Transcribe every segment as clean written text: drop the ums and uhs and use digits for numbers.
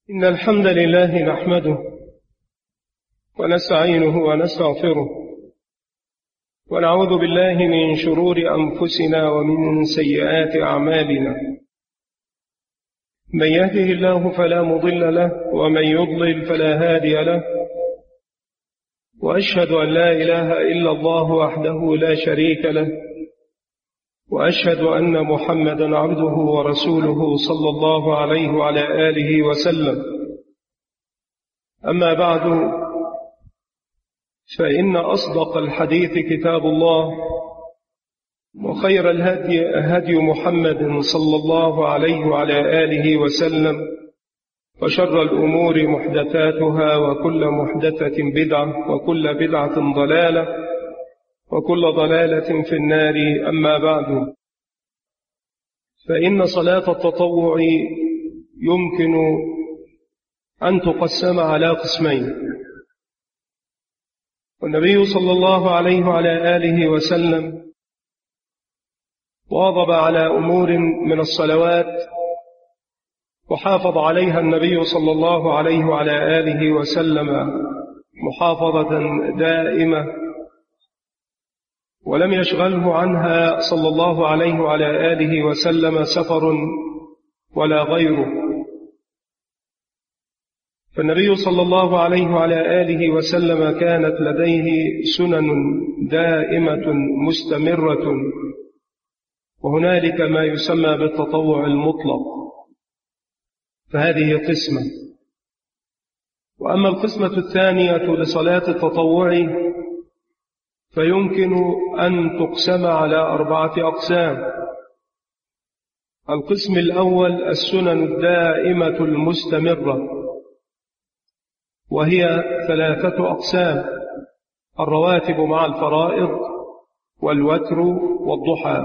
إن الحمد لله نحمده ونستعينه ونستغفره ونعوذ بالله من شرور أنفسنا ومن سيئات أعمالنا. من يهده الله فلا مضل له ومن يضلل فلا هادي له، وأشهد أن لا إله إلا الله وحده لا شريك له، وأشهد أن محمدا عبده ورسوله صلى الله عليه وعلى آله وسلم. أما بعد، فإن أصدق الحديث كتاب الله، وخير الهدي هدي محمد صلى الله عليه وعلى آله وسلم، وشر الأمور محدثاتها، وكل محدثة بدعة، وكل بدعة ضلالة، وكل ضلالة في النار. أما بعد، فإن صلاة التطوع يمكن أن تقسم على قسمين. والنبي صلى الله عليه وعلى آله وسلم واظب على أمور من الصلوات وحافظ عليها النبي صلى الله عليه وعلى آله وسلم محافظة دائمة، ولم يشغله عنها صلى الله عليه وعلى آله وسلم سفر ولا غيره. فالنبي صلى الله عليه وعلى آله وسلم كانت لديه سنن دائمة مستمرة، وهنالك ما يسمى بالتطوع المطلق، فهذه قسمة. وأما القسمة الثانية لصلاة التطوع فيمكن أن تقسم على 4 أقسام. القسم الأول السنن الدائمة المستمرة، وهي 3 أقسام: الرواتب مع الفرائض، والوتر، والضحى.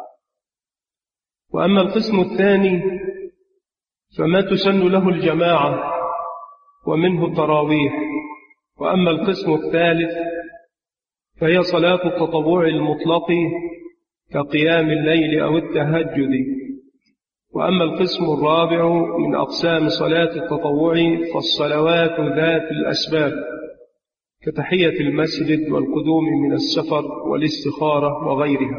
وأما القسم الثاني فما تسن له الجماعة، ومنه التراويح. وأما القسم الثالث فهي صلاة التطوع المطلق كقيام الليل أو التهجد. وأما القسم الرابع من أقسام صلاة التطوع فالصلوات ذات الأسباب، كتحية المسجد والقدوم من السفر والاستخارة وغيرها.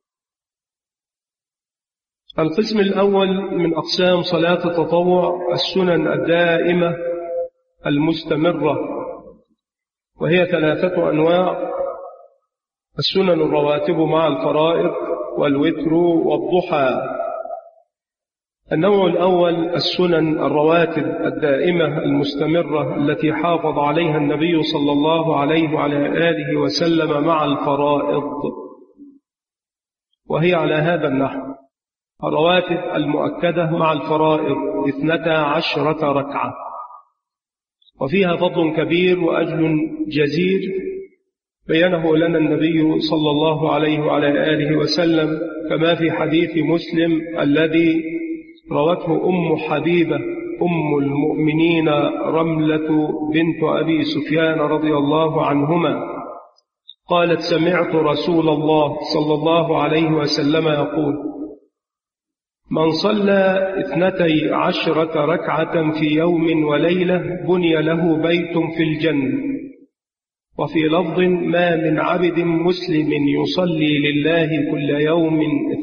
القسم الأول من أقسام صلاة التطوع السنن الدائمة المستمرة، وهي 3 أنواع: السنن الرواتب مع الفرائض، والوتر، والضحى. النوع الأول السنن الرواتب الدائمة المستمرة التي حافظ عليها النبي صلى الله عليه وعلى آله وسلم مع الفرائض، وهي على هذا النحو: الرواتب المؤكدة مع الفرائض 12 ركعة، وفيها فضل كبير وأجل جزير بينه لنا النبي صلى الله عليه وعلى آله وسلم، كما في حديث مسلم الذي روته أم حبيبة أم المؤمنين رملة بنت أبي سفيان رضي الله عنهما قالت: سمعت رسول الله صلى الله عليه وسلم يقول: من صلى 12 ركعة في يوم وليلة بني له بيت في الجنة. وفي لفظ: ما من عبد مسلم يصلي لله كل يوم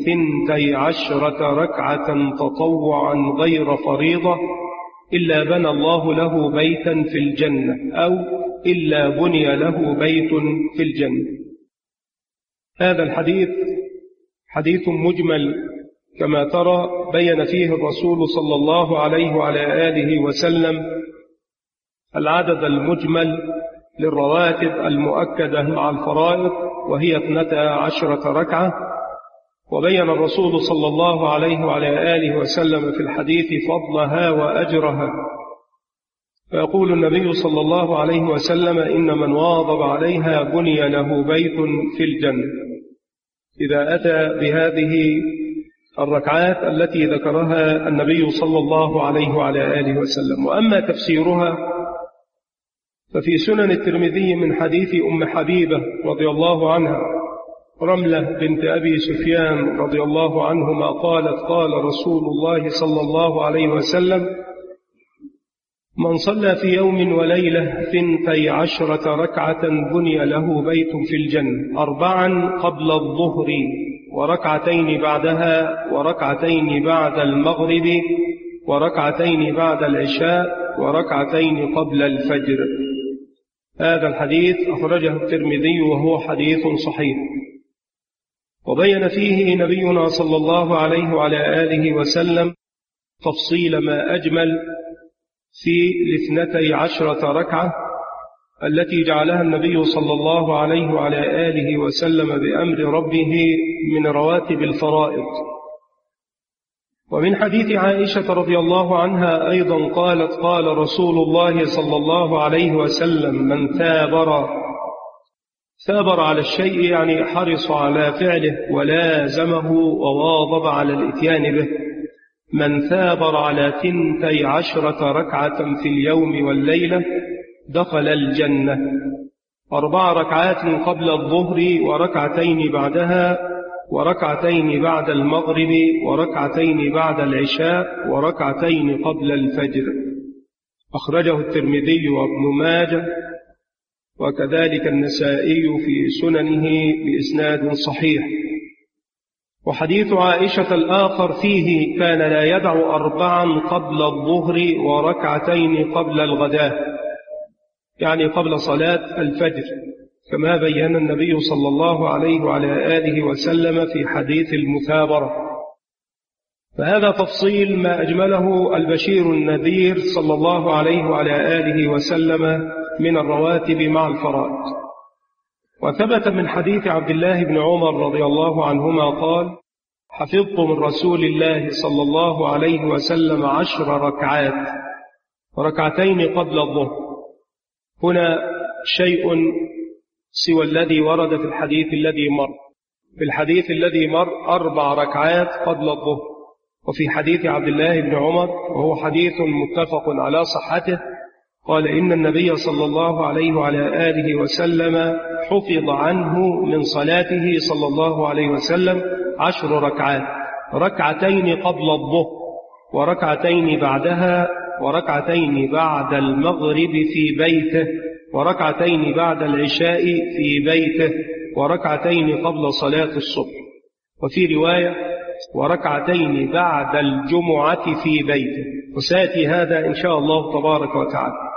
12 ركعة تطوعا غير فريضة إلا بنى الله له بيتا في الجنة، أو إلا بني له بيت في الجنة. هذا الحديث حديث مجمل كما ترى، بين فيه الرسول صلى الله عليه وعلى آله وسلم العدد المجمل للرواتب المؤكدة مع الفرائض، وهي 12 ركعة. وبين الرسول صلى الله عليه وعلى آله وسلم في الحديث فضلها وأجرها، فيقول النبي صلى الله عليه وسلم: إن من واظب عليها بني له بيت في الجنة. إذا أتى بهذه الركعات التي ذكرها النبي صلى الله عليه وعلى آله وسلم. وأما تفسيرها ففي سنن الترمذي من حديث أم حبيبة رضي الله عنها رملة بنت أبي سفيان رضي الله عنهما قالت: قال رسول الله صلى الله عليه وسلم: من صلى في يوم وليلة 12 ركعة بني له بيت في الجنة، 4 قبل الظهر، وركعتين بعدها، وركعتين بعد المغرب، وركعتين بعد العشاء، وركعتين قبل الفجر. هذا الحديث أخرجه الترمذي وهو حديث صحيح. وبين فيه نبينا صلى الله عليه وعلى آله وسلم تفصيل ما أجمل في 12 ركعة التي جعلها النبي صلى الله عليه وعلى آله وسلم بأمر ربه من رواتب الفرائض. ومن حديث عائشة رضي الله عنها أيضا قالت: قال رسول الله صلى الله عليه وسلم: من ثابر على الشيء، يعني حرص على فعله ولازمه وواظب على الإتيان به، من ثابر على 12 ركعة في اليوم والليلة دخل الجنة، 4 ركعات قبل الظهر، وركعتين بعدها، وركعتين بعد المغرب، وركعتين بعد العشاء، وركعتين قبل الفجر. أخرجه الترمذي وابن ماجه، وكذلك النسائي في سننه بإسناد صحيح. وحديث عائشة الآخر فيه: كان لا يدع 4 قبل الظهر، وركعتين قبل الغداء، يعني قبل صلاة الفجر، كما بين النبي صلى الله عليه وعلى آله وسلم في حديث المثابرة. فهذا تفصيل ما أجمله البشير النذير صلى الله عليه وعلى آله وسلم من الرواتب مع الفرائض. وثبت من حديث عبد الله بن عمر رضي الله عنهما قال: حفظت من رسول الله صلى الله عليه وسلم 10 ركعات، وركعتين قبل الظهر. هنا شيء سوى الذي ورد في الحديث الذي مر. في الحديث الذي مر 4 ركعات قبل الظهر، وفي حديث عبد الله بن عمر وهو حديث متفق على صحته قال: إن النبي صلى الله عليه وعلى آله وسلم حفظ عنه من صلاته صلى الله عليه وسلم 10 ركعات، ركعتين قبل الظهر، وركعتين بعدها، وركعتين بعد المغرب في بيته، وركعتين بعد العشاء في بيته، وركعتين قبل صلاة الصبح. وفي رواية: وركعتين بعد الجمعة في بيته. وسيأتي هذا إن شاء الله تبارك وتعالى.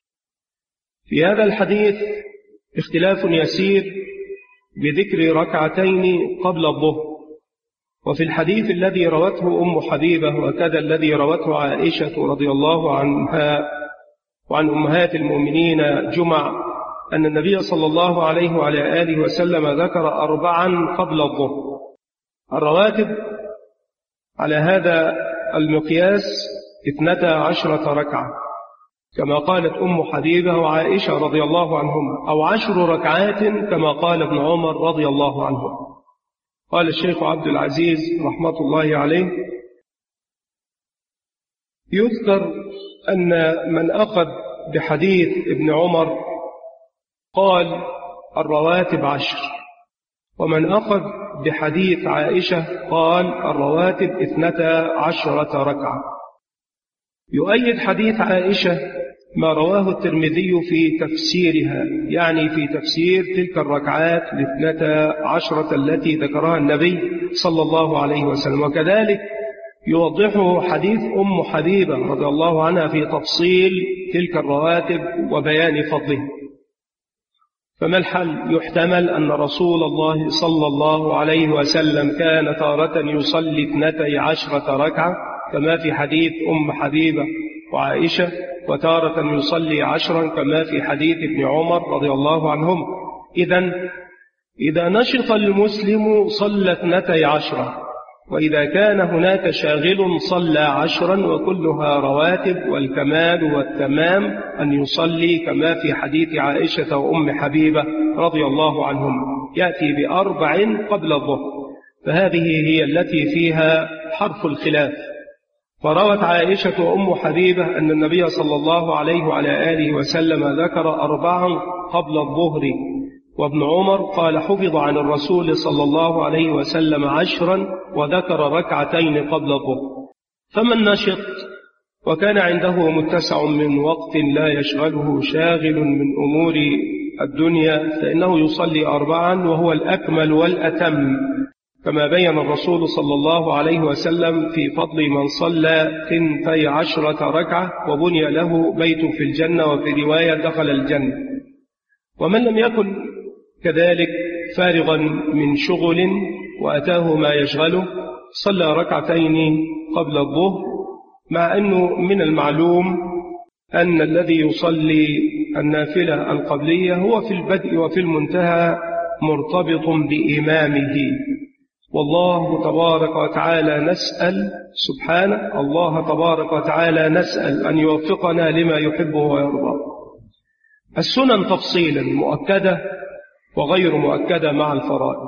في هذا الحديث اختلاف يسير بذكر ركعتين قبل الظهر. وفي الحديث الذي روته أم حبيبة، وكذا الذي روته عائشة رضي الله عنها وعن أمهات المؤمنين جمع، أن النبي صلى الله عليه وعلى آله وسلم ذكر 4 قبل الظهر. الرواتب على هذا المقياس 12 ركعة، كما قالت أم حبيبة وعائشة رضي الله عنهما، أو 10 ركعات كما قال ابن عمر رضي الله عنه. قال الشيخ عبد العزيز رحمة الله عليه: يذكر أن من أخذ بحديث ابن عمر قال الرواتب 10، ومن أخذ بحديث عائشة قال الرواتب 12 ركعة. يؤيد حديث عائشة ما رواه الترمذي في تفسيرها، يعني في تفسير تلك الركعات 12 التي ذكرها النبي صلى الله عليه وسلم. وكذلك يوضحه حديث أم حبيبة رضي الله عنها في تفصيل تلك الرواتب وبيان فضلها. فما الحل؟ يحتمل أن رسول الله صلى الله عليه وسلم كان تارة يصلي 12 ركعة كما في حديث أم حبيبة وعائشة، وتارة يصلي 10 كما في حديث ابن عمر رضي الله عنهم. إذا نشط المسلم صلى 12، وإذا كان هناك شاغل صلى 10، وكلها رواتب، والكمال والتمام أن يصلي كما في حديث عائشة وأم حبيبة رضي الله عنهم، يأتي ب4 قبل الظهر. فهذه هي التي فيها حرف الخلاف. فروت عائشة وأم حبيبة أن النبي صلى الله عليه وعلى آله وسلم ذكر 4 قبل الظهر، وابن عمر قال حفظ عن الرسول صلى الله عليه وسلم 10 وذكر ركعتين قبل الظهر. فمن نشط وكان عنده متسع من وقت لا يشغله شاغل من أمور الدنيا، فإنه يصلي 4 وهو الأكمل والأتم، كما بين الرسول صلى الله عليه وسلم في فضل من صلى 12 ركعة وبني له بيت في الجنة، وفي رواية دخل الجنة. ومن لم يكن كذلك فارغا من شغل وأتاه ما يشغله صلى 2 قبل الظهر، مع أنه من المعلوم أن الذي يصلي النافلة القبلية هو في البدء وفي المنتهى مرتبط بإمامه. والله تبارك وتعالى نسأل سبحانه، الله تبارك وتعالى نسأل أن يوفقنا لما يحبه ويرضى. السنن تفصيلا مؤكدة وغير مؤكدة مع الفرائض.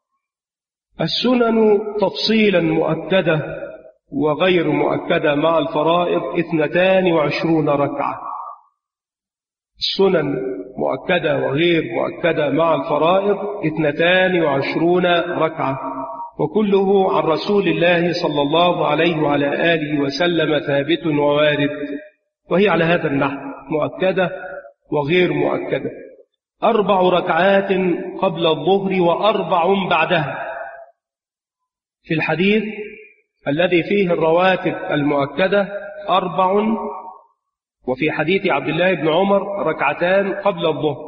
السنن تفصيلا مؤكدة وغير مؤكدة مع الفرائض 22 ركعة. السنن مؤكدة وغير مؤكدة مع الفرائض 22 ركعة، وكله عن رسول الله صلى الله عليه وعلى آله وسلم ثابت ووارد، وهي على هذا النحو مؤكدة وغير مؤكدة. 4 ركعات قبل الظهر و4 بعدها. في الحديث الذي فيه الرواتب المؤكدة 4، وفي حديث عبد الله بن عمر 2 قبل الظهر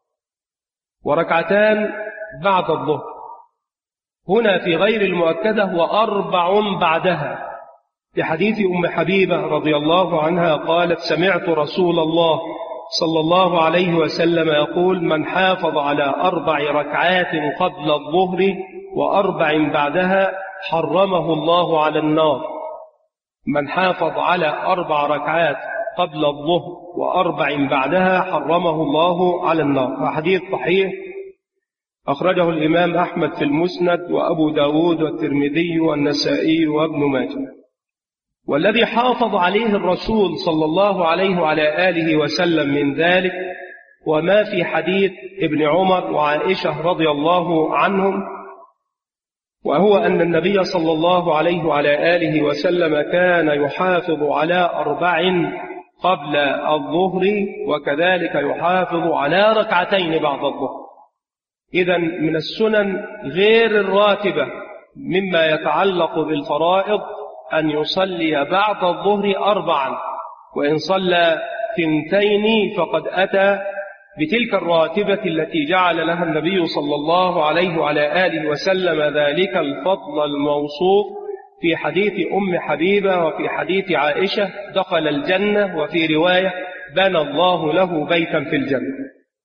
و2 بعد الظهر. هنا في غير المؤكدة و4 بعدها. في حديث أم حبيبة رضي الله عنها قالت: سمعت رسول الله صلى الله عليه وسلم يقول: من حافظ على 4 ركعات قبل الظهر و4 بعدها حرمه الله على النار. من حافظ على 4 ركعات قبل الظهر و4 بعدها حرمه الله على النار. حديث صحيح أخرجه الإمام أحمد في المسند، وأبو داود والترمذي والنسائي وابن ماجه. والذي حافظ عليه الرسول صلى الله عليه وعلى آله وسلم من ذلك وما في حديث ابن عمر وعائشة رضي الله عنهم، وهو أن النبي صلى الله عليه وعلى آله وسلم كان يحافظ على 4 قبل الظهر، وكذلك يحافظ على 2 بعد الظهر. إذن من السنن غير الراتبة مما يتعلق بالفرائض أن يصلي بعد الظهر 4، وإن صلى 2 فقد أتى بتلك الراتبة التي جعل لها النبي صلى الله عليه وعلى آله وسلم ذلك الفضل الموصوف في حديث أم حبيبة وفي حديث عائشة: دخل الجنة، وفي رواية: بنى الله له بيتا في الجنة.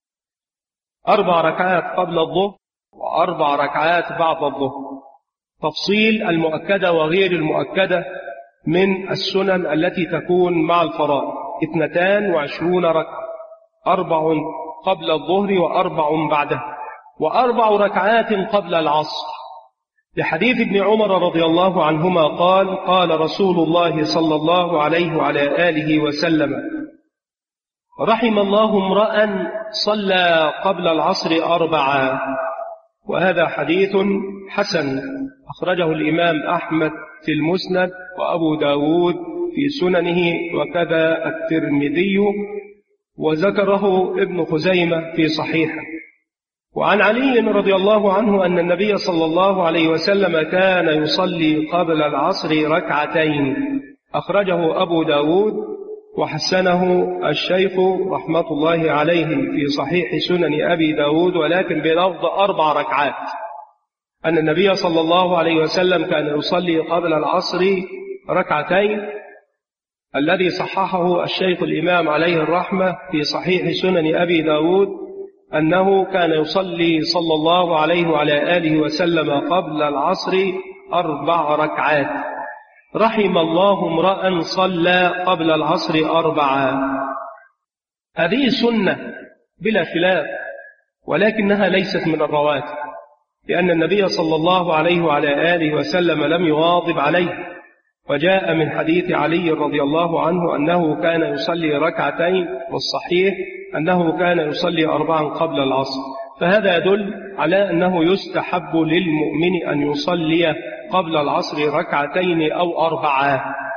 4 ركعات قبل الظهر و4 ركعات بعد الظهر. تفصيل المؤكدة وغير المؤكدة من السنن التي تكون مع الفرائض 22 ركعة، 4 قبل الظهر و4 بعدها، و4 ركعات قبل العصر. لحديث ابن عمر رضي الله عنهما قال: قال رسول الله صلى الله عليه وعلى آله وسلم: رحم الله امرأ صلى قبل العصر 4. وهذا حديث حسن أخرجه الإمام أحمد في المسند، وأبو داود في سننه، وكذا الترمذي، وذكره ابن خزيمة في صحيحه. وعن علي رضي الله عنه أن النبي صلى الله عليه وسلم كان يصلي قبل العصر 2، أخرجه أبو داود وحسنه الشيخ رحمة الله عليه في صحيح سنن أبي داود، ولكن بلفظ 4 ركعات، أن النبي صلى الله عليه وسلم كان يصلي قبل العصر 2، الذي صححه الشيخ الإمام عليه الرحمة في صحيح سنن أبي داود أنه كان يصلي صلى الله عليه وعلى آله وسلم قبل العصر 4 ركعات. رحم الله امرأ صلى قبل العصر 4. هذه سنة بلا خلاف، ولكنها ليست من الرواتب، لأن النبي صلى الله عليه وعلى آله وسلم لم يواظب عليه. وجاء من حديث علي رضي الله عنه أنه كان يصلي 2، والصحيح أنه كان يصلي 4 قبل العصر. فهذا يدل على أنه يستحب للمؤمن أن يصلي قبل العصر 2 أو 4،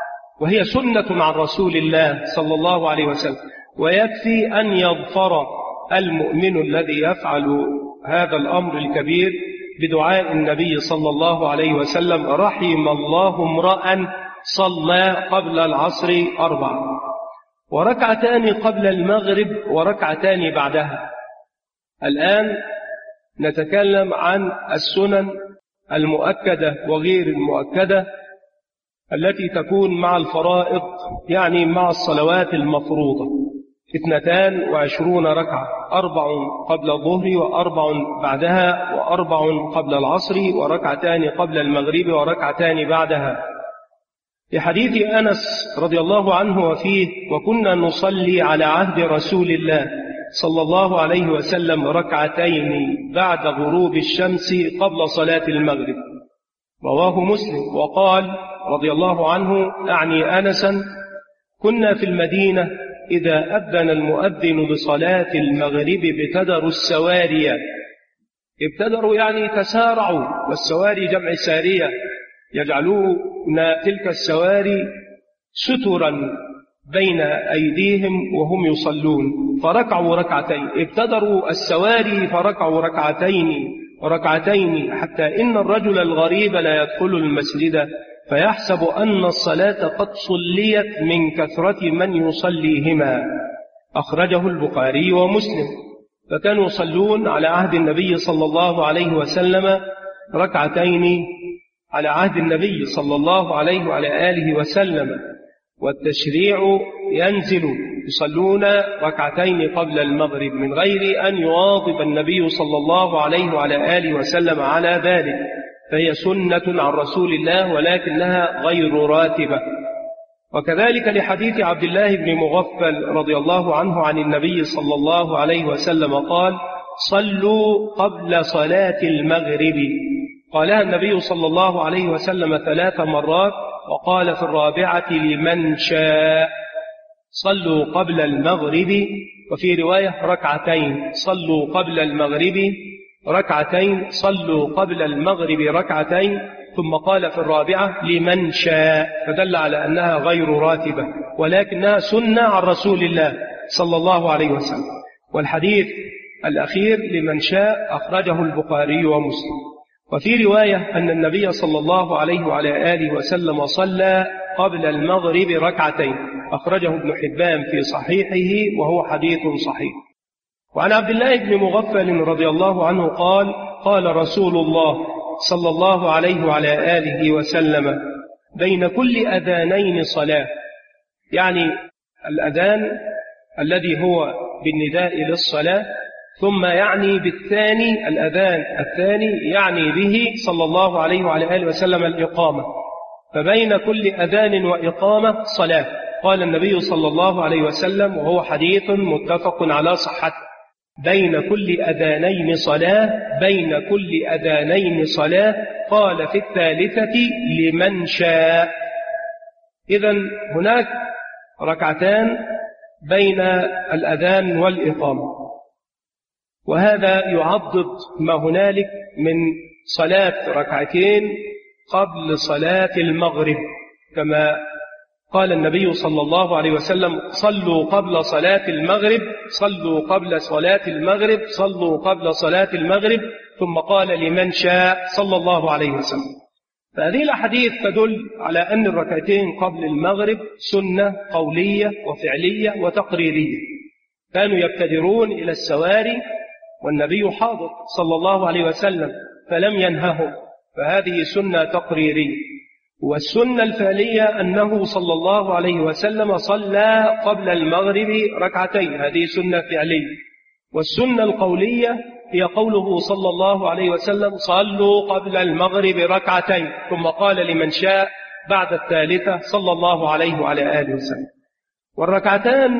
وهي سنة عن رسول الله صلى الله عليه وسلم، ويكفي أن يظفر المؤمن الذي يفعل هذا الأمر الكبير بدعاء النبي صلى الله عليه وسلم: رحم الله امرأ صلى قبل العصر 4 وركعتان قبل المغرب وركعتان بعدها. الآن نتكلم عن السنن المؤكدة وغير المؤكدة التي تكون مع الفرائض، يعني مع الصلوات المفروضة: 22 ركعة، 4 قبل الظهر و4 بعدها، و4 قبل العصر، وركعتان قبل المغرب وركعتان بعدها. في حديث أنس رضي الله عنه وفيه: وكنا نصلي على عهد رسول الله صلى الله عليه وسلم ركعتين بعد غروب الشمس قبل صلاة المغرب، رواه مسلم. وقال رضي الله عنه أعني أنسا: كنا في المدينة إذا أذن المؤذن بصلاة المغرب ابتدروا السواري. ابتدروا يعني تسارعوا، والسواري جمع سارية، يجعلون تلك السواري سترا بين أيديهم وهم يصلون، فركعوا ركعتين. ابتدروا السواري فركعوا ركعتين حتى إن الرجل الغريب لا يدخل المسجد فيحسب أن الصلاة قد صليت من كثرة من يصليهما. أخرجه البخاري ومسلم. فكانوا يصلون على عهد النبي صلى الله عليه وسلم ركعتين على عهد النبي صلى الله عليه وعلى آله وسلم، والتشريع ينزل يصلون ركعتين قبل المغرب من غير أن يواظب النبي صلى الله عليه وعلى آله وسلم على ذلك، فهي سنة عن رسول الله ولكنها غير راتبة. وكذلك لحديث عبد الله بن مغفل رضي الله عنه عن النبي صلى الله عليه وسلم قال: صلوا قبل صلاة المغرب. قالها النبي صلى الله عليه وسلم 3 مرات، وقال في الرابعة: لمن شاء. صلوا قبل المغرب، وفي رواية ركعتين. صلوا قبل المغرب ركعتين، صلوا قبل المغرب ركعتين، ثم قال في الرابعة: لمن شاء، فدل على أنها غير راتبة ولكنها سنة عن رسول الله صلى الله عليه وسلم. والحديث الأخير لمن شاء أخرجه البخاري ومسلم. وفي رواية أن النبي صلى الله عليه وعلى آله وسلم صلى قبل المغرب ركعتين، أخرجه ابن حبان في صحيحه وهو حديث صحيح. وعن عبد الله بن مغفل رضي الله عنه قال: قال رسول الله صلى الله عليه وعلى آله وسلم: بين كل أذانين صلاة، يعني الأذان الذي هو بالنداء للصلاة، ثم يعني بالثاني الأذان الثاني يعني به صلى الله عليه وعلى آله وسلم الإقامة، فبين كل أذان وإقامة صلاة. قال النبي صلى الله عليه وسلم وهو حديث متفق على صحته: بين كل أذانين صلاة، بين كل أذانين صلاة. قال في الثالثة: لمن شاء. إذن هناك ركعتان بين الأذان والإقامة، وهذا يعضد ما هنالك من صلاة ركعتين قبل صلاة المغرب، كما قال النبي صلى الله عليه وسلم: صلوا قبل صلاة المغرب، صلوا قبل صلاة المغرب، صلوا قبل صلاة المغرب، ثم قال: لمن شاء، صلى الله عليه وسلم. فهذه الأحاديث تدل على أن الركعتين قبل المغرب سنة قولية وفعلية وتقريرية. كانوا يبتدرون إلى السواري والنبي حاضر صلى الله عليه وسلم فلم ينههم، فهذه سنة تقريرية. والسنة الفعلية أنه صلى الله عليه وسلم صلى قبل المغرب ركعتين، هذه سنة فعلية. والسنة القولية هي قوله صلى الله عليه وسلم: صلوا قبل المغرب ركعتين، ثم قال: لمن شاء بعد الثالثة صلى الله عليه وعلى آله وسلم. والركعتان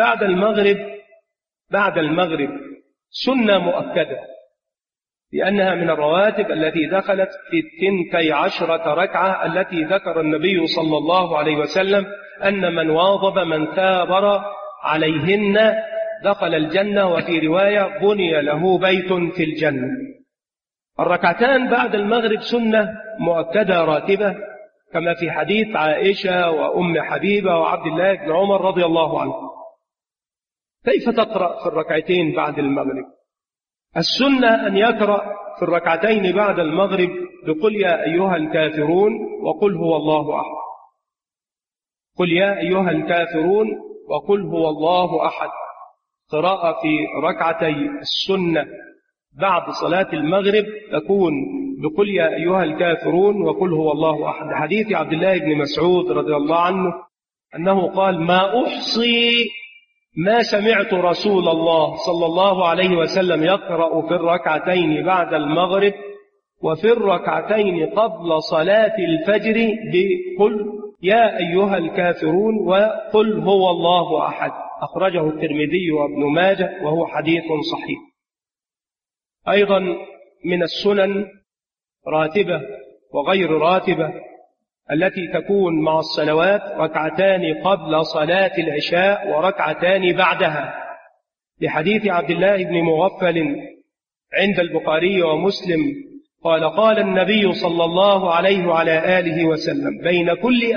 بعد المغرب سنة مؤكدة، لأنها من الرواتب التي دخلت في 12 ركعة التي ذكر النبي صلى الله عليه وسلم أن من واظب من ثابر عليهن دخل الجنة، وفي رواية: بني له بيت في الجنة. الركعتان بعد المغرب سنة مؤكدة راتبة، كما في حديث عائشة وأم حبيبة وعبد الله بن عمر رضي الله عنه. كيف تقرأ في الركعتين بعد المغرب؟ السنة أن يقرأ في الركعتين بعد المغرب بقل يا أيها الكافرون وقل هو الله أحد. قل يا أيها الكافرون وقل هو الله أحد. قراءة في ركعتي السنة بعد صلاة المغرب تكون بقل يا أيها الكافرون وقل هو الله أحد. حديث عبد الله بن مسعود رضي الله عنه أنه قال ما أحصي ما سمعت رسول الله صلى الله عليه وسلم يقرأ في الركعتين بعد المغرب وفي الركعتين قبل صلاة الفجر بقل يا أيها الكافرون وقل هو الله أحد. أخرجه الترمذي وابن ماجه وهو حديث صحيح. أيضا من السنن راتبة وغير راتبة التي تكون مع الصلوات ركعتان قبل صلاة العشاء وركعتان بعدها، لحديث عبد الله بن مغفل عند البخاري ومسلم قال قال النبي صلى الله عليه وعلى آله وسلم بين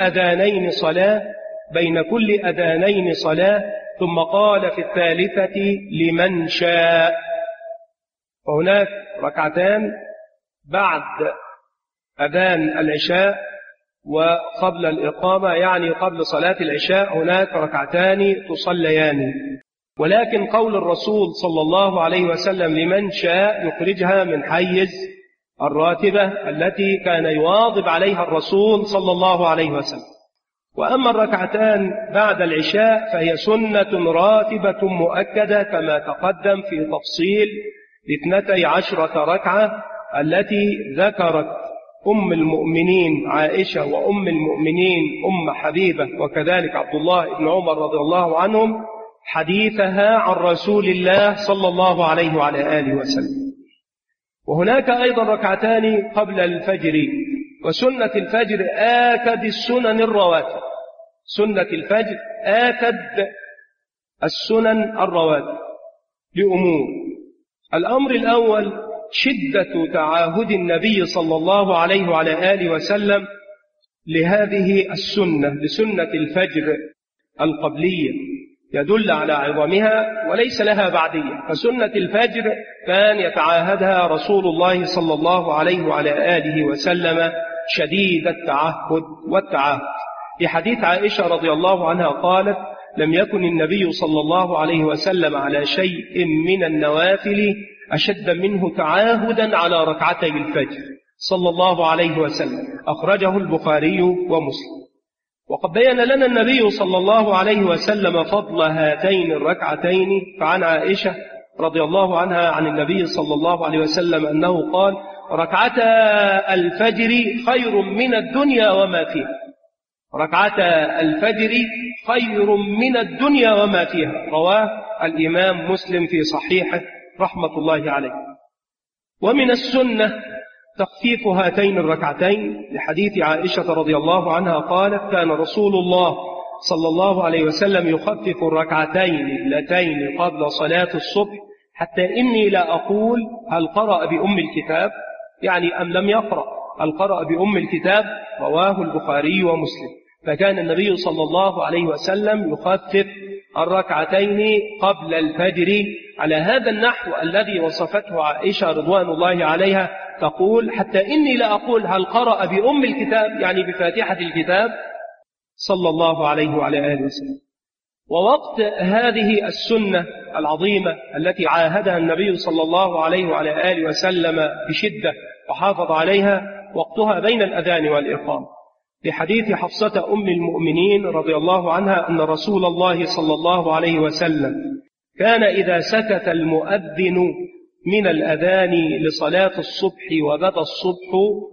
كل أذانين صلاة ثم قال في الثالثة لمن شاء. وهناك ركعتان بعد أذان العشاء وقبل الإقامة، يعني قبل صلاة العشاء هناك ركعتان تصليان، ولكن قول الرسول صلى الله عليه وسلم لمن شاء يخرجها من حيز الراتبة التي كان يواظب عليها الرسول صلى الله عليه وسلم. وأما الركعتان بعد العشاء فهي سنة راتبة مؤكدة كما تقدم في تفصيل 12 ركعة التي ذكرت أم المؤمنين عائشة وأم المؤمنين أم حبيبة وكذلك عبد الله بن عمر رضي الله عنهم حديثها عن رسول الله صلى الله عليه وعلى آله وسلم. وهناك أيضا ركعتان قبل الفجر، وسنة الفجر آكد السنن الرواتب. سنة الفجر آكد السنن الرواتب لأمور. الأمر الأول شدة تعاهد النبي صلى الله عليه وعلى آله وسلم لهذه السنة، لسنة الفجر القبلية، يدل على عظمها وليس لها بعدية. فسنة الفجر كان يتعاهدها رسول الله صلى الله عليه وعلى آله وسلم شديد التعهد والتعاهد. في حديث عائشة رضي الله عنها قالت لم يكن النبي صلى الله عليه وسلم على شيء من النوافل أشد منه تعاهدا على ركعتي الفجر صلى الله عليه وسلم. أخرجه البخاري ومسلم. وقد بين لنا النبي صلى الله عليه وسلم فضل هاتين الركعتين. فعن عائشة رضي الله عنها عن النبي صلى الله عليه وسلم أنه قال ركعتا الفجر خير من الدنيا وما فيها. ركعتا الفجر خير من الدنيا وما فيها. رواه الإمام مسلم في صحيحه رحمة الله عليه. ومن السنة تخفيف هاتين الركعتين لحديث عائشة رضي الله عنها قالت كان رسول الله صلى الله عليه وسلم يخفف الركعتين اللتين قبل صلاة الصبح حتى إني لا أقول هل قرأ بأم الكتاب، يعني أم لم يقرأ، هل قرأ بأم الكتاب. رواه البخاري ومسلم. فكان النبي صلى الله عليه وسلم يخفف الركعتين قبل الفجر على هذا النحو الذي وصفته عائشة رضوان الله عليها، تقول حتى إني لا أقول هل قرأ بأم الكتاب، يعني بفاتحة الكتاب صلى الله عليه وعلى آله وسلم. ووقت هذه السنة العظيمة التي عاهدها النبي صلى الله عليه وعلى آله وسلم بشدة وحافظ عليها وقتها بين الأذان والإقامة، لحديث حفصة أم المؤمنين رضي الله عنها أن رسول الله صلى الله عليه وسلم كان إذا سكت المؤذن من الأذان لصلاة الصبح وبدا الصبح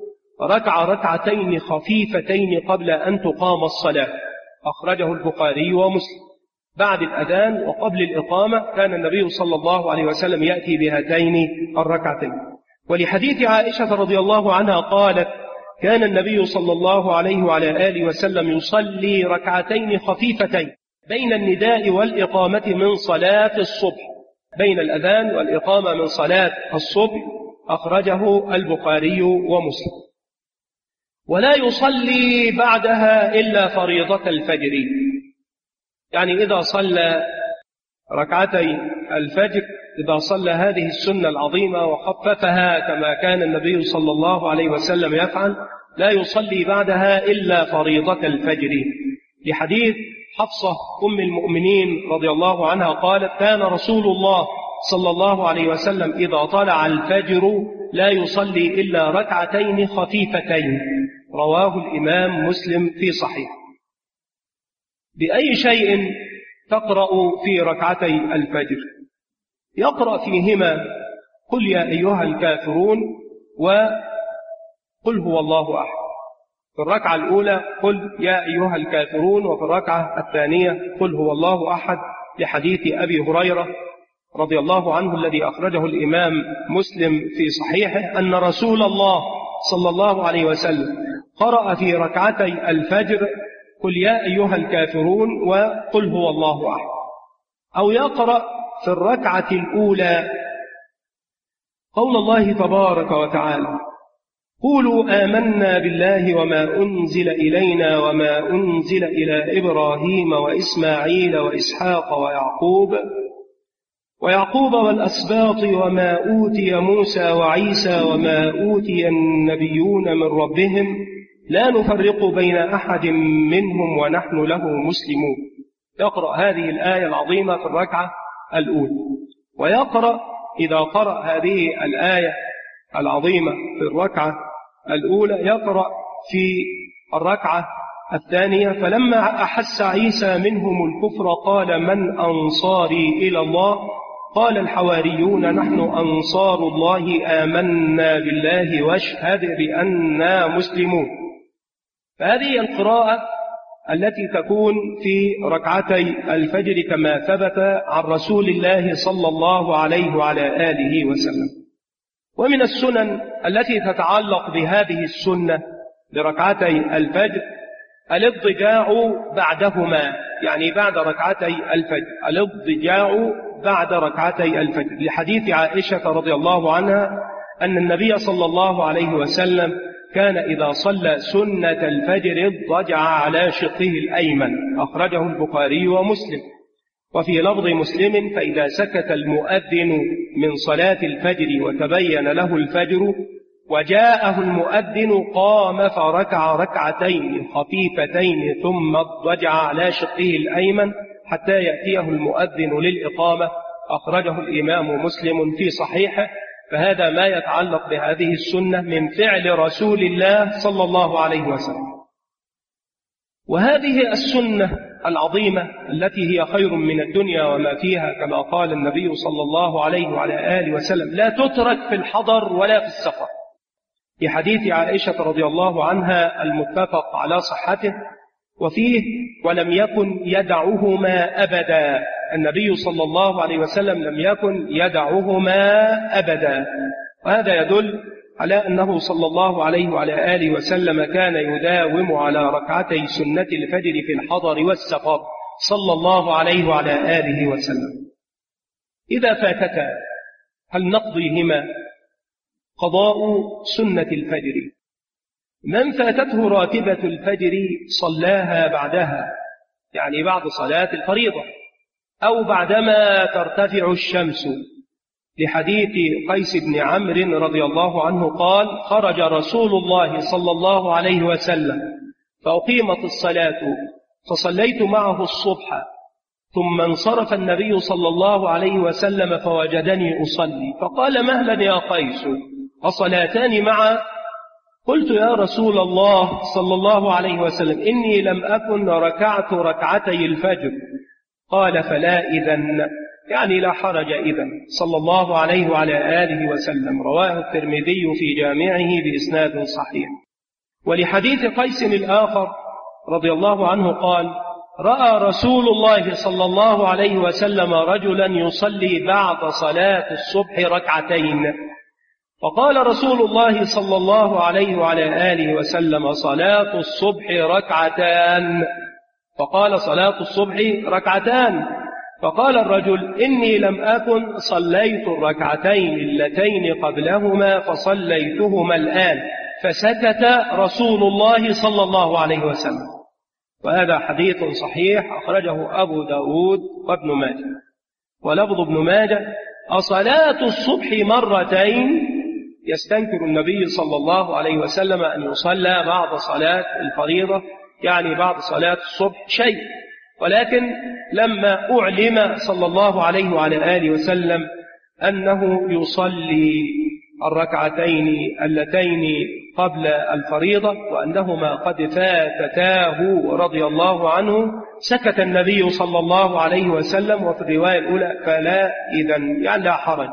ركع ركعتين خفيفتين قبل أن تقام الصلاة. أخرجه البخاري ومسلم. بعد الأذان وقبل الإقامة كان النبي صلى الله عليه وسلم يأتي بهاتين الركعتين. ولحديث عائشة رضي الله عنها قالت كان النبي صلى الله عليه وعلى آله وسلم يصلي ركعتين خفيفتين بين النداء والإقامة من صلاة الصبح، بين الأذان والإقامة من صلاة الصبح. أخرجه البخاري ومسلم. ولا يصلي بعدها إلا فريضة الفجر. يعني إذا صلى ركعتي الفجر، إذا صلى هذه السنة العظيمة وخففها كما كان النبي صلى الله عليه وسلم يفعل، لا يصلي بعدها إلا فريضة الفجر، لحديث حفصة أم المؤمنين رضي الله عنها قالت: كان رسول الله صلى الله عليه وسلم إذا طلع الفجر لا يصلي إلا ركعتين خفيفتين، رواه الإمام مسلم في صحيح. بأي شيء تقرأ في ركعتي الفجر؟ يقرأ فيهما قل يا أيها الكافرون وقل هو الله أحد. في الركعة الأولى قل يا أيها الكافرون، وفي الركعة الثانية قل هو الله أحد، لحديث أبي هريرة رضي الله عنه الذي أخرجه الإمام مسلم في صحيحه أن رسول الله صلى الله عليه وسلم قرأ في ركعتي الفجر قل يا أيها الكافرون وقل هو الله أحد. أو يقرأ في الركعة الأولى قول الله تبارك وتعالى: قولوا آمنا بالله وما أنزل إلينا وما أنزل إلى إبراهيم وإسماعيل وإسحاق ويعقوب والأسباط وما أوتي موسى وعيسى وما أوتي النبيون من ربهم لا نفرق بين أحد منهم ونحن له مسلمون. يقرأ هذه الآية العظيمة في الركعة الأولى. ويقرأ إذا قرأ هذه الآية العظيمة في الركعة الأولى يقرأ في الركعة الثانية: فلما أحس عيسى منهم الكفر قال من أنصاري إلى الله؟ قال الحواريون نحن أنصار الله آمنا بالله واشهد بأننا مسلمون. فهذه القراءة التي تكون في ركعتي الفجر كما ثبت عن رسول الله صلى الله عليه وعلى آله وسلم. ومن السنن التي تتعلق بهذه السنة لركعتي الفجر الاضطجاع بعدهما، يعني بعد ركعتي الفجر، الاضطجاع بعد ركعتي الفجر، لحديث عائشة رضي الله عنها أن النبي صلى الله عليه وسلم كان إذا صلى سنة الفجر اضطجع على شقه الأيمن، أخرجه البخاري ومسلم. وفي لفظ مسلم: فإذا سكت المؤذن من صلاة الفجر وتبين له الفجر وجاءه المؤذن قام فركع ركعتين خفيفتين ثم اضطجع على شقه الأيمن حتى يأتيه المؤذن للإقامة، أخرجه الإمام مسلم في صحيحه. فهذا ما يتعلق بهذه السنة من فعل رسول الله صلى الله عليه وسلم. وهذه السنة العظيمة التي هي خير من الدنيا وما فيها كما قال النبي صلى الله عليه وعلى آله وسلم لا تترك في الحضر ولا في السفر، في حديث عائشة رضي الله عنها المتفق على صحته، وفيه: ولم يكن يدعهما أبدا. النبي صلى الله عليه وسلم لم يكن يدعهما أبدا. وهذا يدل على أنه صلى الله عليه وعلى آله وسلم كان يداوم على ركعتي سنة الفجر في الحضر والسفر صلى الله عليه وعلى آله وسلم. إذا فاتتا هل نقضيهما؟ قضاء سنة الفجر: من فاتته راتبة الفجر صلاها بعدها، يعني بعد صلاة الفريضة، أو بعدما ترتفع الشمس، لحديث قيس بن عمرو رضي الله عنه قال: خرج رسول الله صلى الله عليه وسلم فأقيمت الصلاة فصليت معه الصبح، ثم انصرف النبي صلى الله عليه وسلم فوجدني أصلي فقال: مهلا يا قيس، أصلاتان معا؟ قلت: يا رسول الله صلى الله عليه وسلم إني لم أكن ركعت ركعتي الفجر. قال: فلا إذن، يعني لا حرج إذن، صلى الله عليه وعلى آله وسلم. رواه الترمذي في جامعه بإسناد صحيح. ولحديث قيس الآخر رضي الله عنه قال: رأى رسول الله صلى الله عليه وسلم رجلا يصلي بعد صلاة الصبح ركعتين، فقال رسول الله صلى الله عليه وعلى آله وسلم: صلاة الصبح ركعتان. فقال: صلاة الصبح ركعتان. فقال الرجل: إني لم أكن صليت الركعتين اللتين قبلهما فصليتهما الآن، فسكت رسول الله صلى الله عليه وسلم. وهذا حديث صحيح أخرجه أبو داود وابن ماجه. ولفظ ابن ماجه: أصلاة الصبح مرتين. يستنكر النبي صلى الله عليه وسلم أن يصلى بعد صلاة الفريضة، يعني بعد صلاة الصبح شيء، ولكن لما أعلم صلى الله عليه وعلى آله وسلم أنه يصلي الركعتين اللتين قبل الفريضة وأنهما قد فاتتاه رضي الله عنه، سكت النبي صلى الله عليه وسلم. وفي الرواية الأولى: فلا إذن، يعني لا حرج.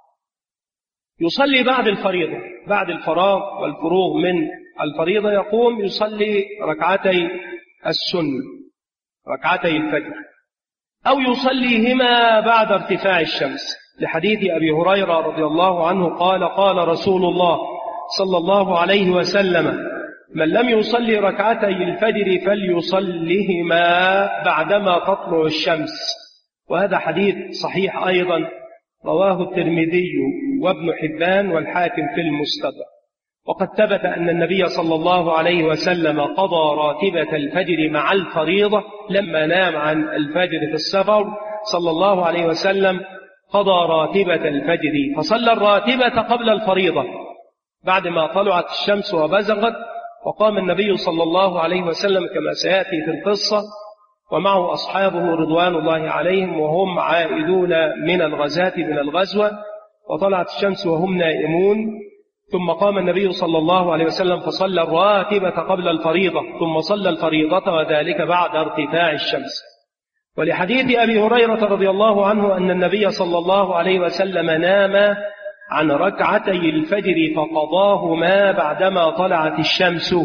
يصلي بعد الفريضة، بعد الفراغ والفروغ من الفريضة يقوم يصلي ركعتي السنة، ركعتي الفجر، أو يصليهما بعد ارتفاع الشمس، لحديث أبي هريرة رضي الله عنه قال: قال رسول الله صلى الله عليه وسلم: من لم يصلي ركعتي الفجر فليصليهما بعدما تطلع الشمس. وهذا حديث صحيح أيضا، رواه الترمذي وابن حبان والحاكم في المستدرك. وقد ثبت أن النبي صلى الله عليه وسلم قضى راتبة الفجر مع الفريضة لما نام عن الفجر في السفر، صلى الله عليه وسلم قضى راتبة الفجر فصلى الراتبة قبل الفريضة بعد ما طلعت الشمس وبزغت. وقام النبي صلى الله عليه وسلم كما سيأتي في القصة ومعه أصحابه رضوان الله عليهم وهم عائدون من الغزوة، وطلعت الشمس وهم نائمون، ثم قام النبي صلى الله عليه وسلم فصلى الراتبة قبل الفريضة، ثم صلى الفريضة وذلك بعد ارتفاع الشمس. ولحديث أبي هريرة رضي الله عنه أن النبي صلى الله عليه وسلم نام عن ركعتي الفجر فقضاهما بعدما طلعت الشمس.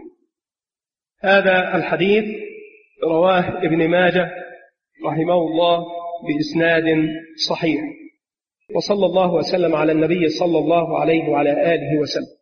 هذا الحديث رواه ابن ماجه رحمه الله بإسناد صحيح. وصلى الله وسلم على النبي صلى الله عليه وعلى آله وسلم.